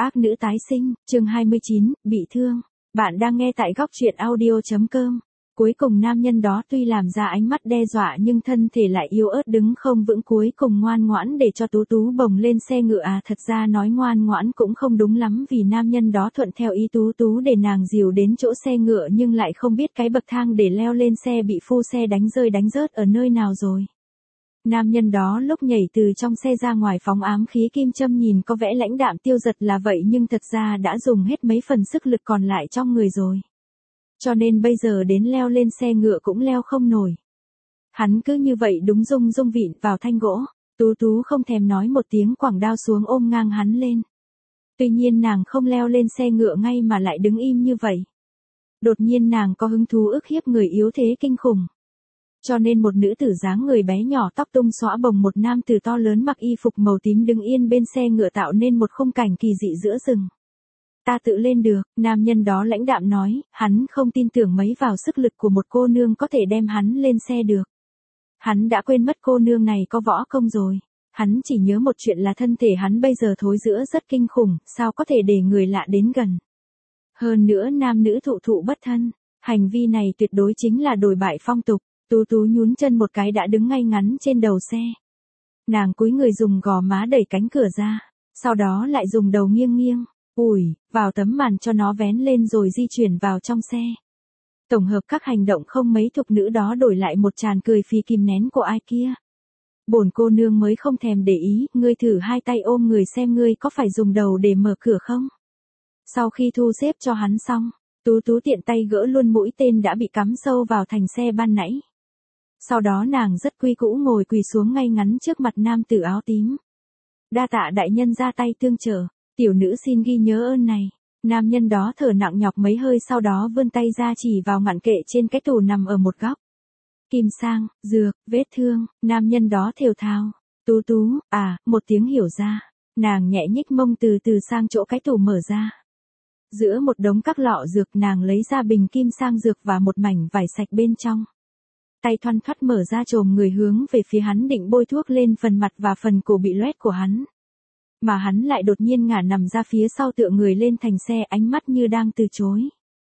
Ác nữ tái sinh, chương 29, bị thương. Bạn đang nghe tại góc truyện audio.com. Cuối cùng nam nhân đó tuy làm ra ánh mắt đe dọa nhưng thân thể lại yếu ớt đứng không vững, cuối cùng ngoan ngoãn để cho Tú Tú bồng lên xe ngựa. Thật ra nói ngoan ngoãn cũng không đúng lắm, vì nam nhân đó thuận theo ý Tú Tú để nàng dìu đến chỗ xe ngựa, nhưng lại không biết cái bậc thang để leo lên xe bị phu xe đánh rơi đánh rớt ở nơi nào rồi. Nam nhân đó lúc nhảy từ trong xe ra ngoài phóng ám khí kim châm, nhìn có vẻ lãnh đạm tiêu dật là vậy nhưng thật ra đã dùng hết mấy phần sức lực còn lại trong người rồi. Cho nên bây giờ đến leo lên xe ngựa cũng leo không nổi. Hắn cứ như vậy đúng rung vịn vào thanh gỗ. Tú Tú không thèm nói một tiếng quẳng đao xuống ôm ngang hắn lên. Tuy nhiên nàng không leo lên xe ngựa ngay mà lại đứng im như vậy. Đột nhiên nàng có hứng thú ức hiếp người yếu thế kinh khủng. Cho nên một nữ tử dáng người bé nhỏ tóc tung xõa bồng một nam tử to lớn mặc y phục màu tím đứng yên bên xe ngựa, tạo nên một khung cảnh kỳ dị giữa rừng. Ta tự lên được, nam nhân đó lãnh đạm nói, hắn không tin tưởng mấy vào sức lực của một cô nương có thể đem hắn lên xe được. Hắn đã quên mất cô nương này có võ công rồi. Hắn chỉ nhớ một chuyện là thân thể hắn bây giờ thối rữa rất kinh khủng, sao có thể để người lạ đến gần. Hơn nữa nam nữ thụ bất thân, hành vi này tuyệt đối chính là đồi bại phong tục. Tú Tú nhún chân một cái đã đứng ngay ngắn trên đầu xe. Nàng cúi người dùng gò má đẩy cánh cửa ra, sau đó lại dùng đầu nghiêng vào tấm màn cho nó vén lên rồi di chuyển vào trong xe. Tổng hợp các hành động không mấy thục nữ đó đổi lại một tràng cười phì kìm nén của ai kia. Bổn cô nương mới không thèm để ý, ngươi thử hai tay ôm người xem ngươi có phải dùng đầu để mở cửa không. Sau khi thu xếp cho hắn xong, Tú Tú tiện tay gỡ luôn mũi tên đã bị cắm sâu vào thành xe ban nãy. Sau đó nàng rất quy củ ngồi quỳ xuống ngay ngắn trước mặt nam tử áo tím. Đa tạ đại nhân ra tay tương trợ, tiểu nữ xin ghi nhớ ơn này. Nam nhân đó thở nặng nhọc mấy hơi, sau đó vươn tay ra chỉ vào ngăn kệ trên cái tủ nằm ở một góc. Kim sang, dược, vết thương, nam nhân đó thều thào. Tú Tú, một tiếng hiểu ra. Nàng nhẹ nhích mông từ từ sang chỗ cái tủ mở ra. Giữa một đống các lọ dược nàng lấy ra bình kim sang dược và một mảnh vải sạch bên trong. Tay thoăn thoắt mở ra chồm người hướng về phía hắn định bôi thuốc lên phần mặt và phần cổ bị loét của hắn. Mà hắn lại đột nhiên ngả nằm ra phía sau tựa người lên thành xe, ánh mắt như đang từ chối.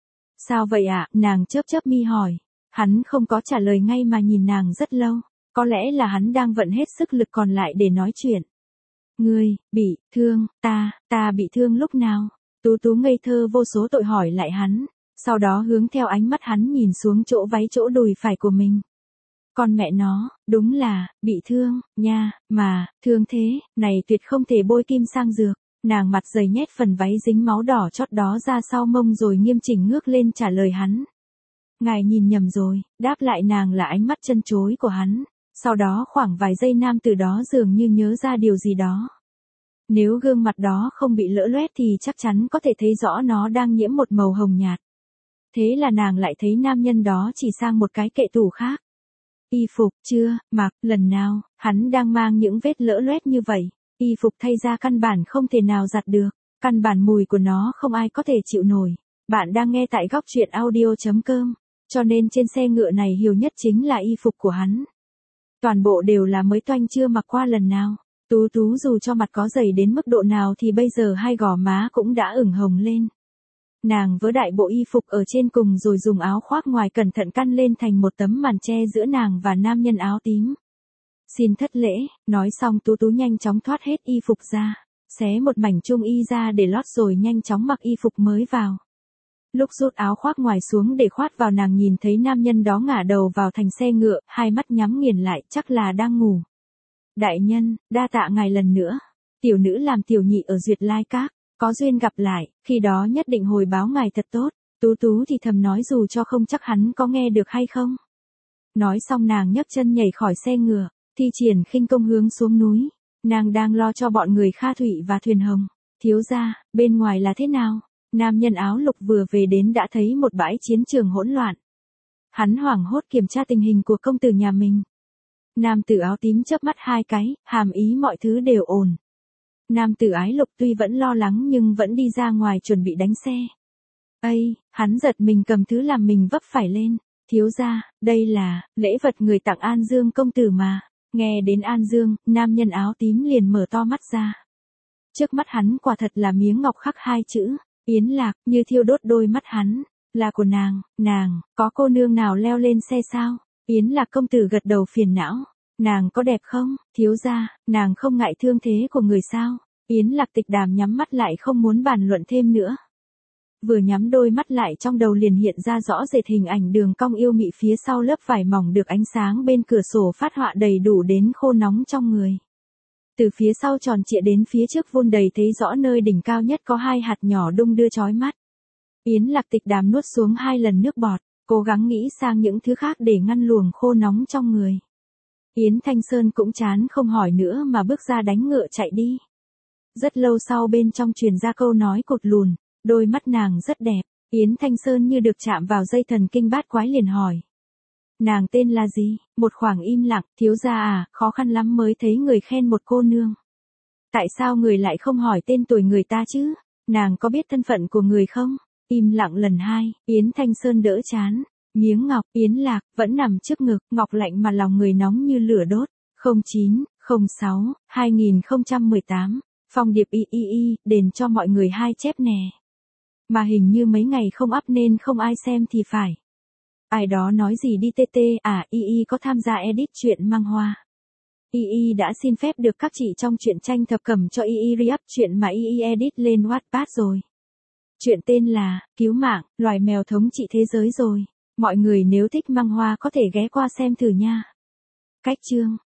Sao vậy ạ? Nàng chớp mi hỏi. Hắn không có trả lời ngay mà nhìn nàng rất lâu. Có lẽ là hắn đang vận hết sức lực còn lại để nói chuyện. Ngươi, bị thương, ta bị thương lúc nào? Tú Tú ngây thơ vô số tội hỏi lại hắn. Sau đó hướng theo ánh mắt hắn nhìn xuống chỗ váy chỗ đùi phải của mình. Con mẹ nó, đúng là, bị thương, nha, mà, thương thế, này tuyệt không thể bôi kim sang dược. Nàng mặt dày nhét phần váy dính máu đỏ chót đó ra sau mông rồi nghiêm chỉnh ngước lên trả lời hắn. Ngài nhìn nhầm rồi, đáp lại nàng là ánh mắt chân chối của hắn. Sau đó khoảng vài giây nam tử đó dường như nhớ ra điều gì đó. Nếu gương mặt đó không bị lỡ loét thì chắc chắn có thể thấy rõ nó đang nhiễm một màu hồng nhạt. Thế là nàng lại thấy nam nhân đó chỉ sang một cái kệ tủ khác. Y phục, chưa, mặc, lần nào, hắn đang mang những vết lỡ loét như vậy. Y phục thay ra căn bản không thể nào giặt được. Căn bản mùi của nó không ai có thể chịu nổi. Bạn đang nghe tại góc truyện audio.com. Cho nên trên xe ngựa này hiểu nhất chính là y phục của hắn. Toàn bộ đều là mới toanh chưa mặc qua lần nào. Tú Tú dù cho mặt có dày đến mức độ nào thì bây giờ hai gò má cũng đã ửng hồng lên. Nàng vớ đại bộ y phục ở trên cùng rồi dùng áo khoác ngoài cẩn thận căn lên thành một tấm màn che giữa nàng và nam nhân áo tím. Xin thất lễ, nói xong Tú Tú nhanh chóng thoát hết y phục ra, xé một mảnh trung y ra để lót rồi nhanh chóng mặc y phục mới vào. Lúc rút áo khoác ngoài xuống để khoác vào, nàng nhìn thấy nam nhân đó ngả đầu vào thành xe ngựa, hai mắt nhắm nghiền lại, chắc là đang ngủ. Đại nhân, đa tạ ngài lần nữa. Tiểu nữ làm tiểu nhị ở Duyệt Lai Các. Có duyên gặp lại, khi đó nhất định hồi báo ngài thật tốt. Tú Tú thì thầm nói dù cho không chắc hắn có nghe được hay không. Nói xong nàng nhấc chân nhảy khỏi xe ngựa, thi triển khinh công hướng xuống núi. Nàng đang lo cho bọn người Kha Thụy và Thuyền Hồng. Thiếu gia, bên ngoài là thế nào? Nam nhân áo lục vừa về đến đã thấy một bãi chiến trường hỗn loạn. Hắn hoảng hốt kiểm tra tình hình của công tử nhà mình. Nam tử áo tím chớp mắt hai cái, hàm ý mọi thứ đều ổn. Nam tử ái lục tuy vẫn lo lắng nhưng vẫn đi ra ngoài chuẩn bị đánh xe. Hắn giật mình cầm thứ làm mình vấp phải lên. Thiếu gia, đây là lễ vật người tặng An Dương công tử mà. Nghe đến An Dương, nam nhân áo tím liền mở to mắt ra. Trước mắt hắn quả thật là miếng ngọc khắc hai chữ, Yến Lạc, như thiêu đốt đôi mắt hắn. Là của nàng, có cô nương nào leo lên xe sao? Yến Lạc công tử gật đầu phiền não. Nàng có đẹp không, thiếu gia, nàng không ngại thương thế của người sao? Yến Lạc Tịch Đàm nhắm mắt lại không muốn bàn luận thêm nữa. Vừa nhắm đôi mắt lại trong đầu liền hiện ra rõ rệt hình ảnh đường cong yêu mị phía sau lớp vải mỏng được ánh sáng bên cửa sổ phát họa đầy đủ đến khô nóng trong người. Từ phía sau tròn trịa đến phía trước vun đầy thấy rõ nơi đỉnh cao nhất có hai hạt nhỏ đung đưa chói mắt. Yến Lạc Tịch Đàm nuốt xuống 2 lần nước bọt, cố gắng nghĩ sang những thứ khác để ngăn luồng khô nóng trong người. Yến Thanh Sơn cũng chán không hỏi nữa mà bước ra đánh ngựa chạy đi. Rất lâu sau bên trong truyền ra câu nói cụt lùn, đôi mắt nàng rất đẹp. Yến Thanh Sơn như được chạm vào dây thần kinh bát quái liền hỏi. Nàng tên là gì? Một khoảng im lặng, thiếu gia à, khó khăn lắm mới thấy người khen một cô nương. Tại sao người lại không hỏi tên tuổi người ta chứ? Nàng có biết thân phận của người không? Im lặng lần 2, Yến Thanh Sơn đỡ chán. Miếng ngọc, Yến Lạc, vẫn nằm trước ngực, ngọc lạnh mà lòng người nóng như lửa đốt. 09, 06, 2018, Phong Điệp y, đền cho mọi người 2 chép nè. Mà hình như mấy ngày không up nên không ai xem thì phải. Ai đó nói gì đi TT, à y có tham gia edit truyện mang hoa. Y đã xin phép được các chị trong truyện tranh thập cẩm cho y re-up truyện mà y edit lên Wattpad rồi. Chuyện tên là, Cứu mạng, loài mèo thống trị thế giới rồi. Mọi người nếu thích mang hoa có thể ghé qua xem thử nha. Cách chương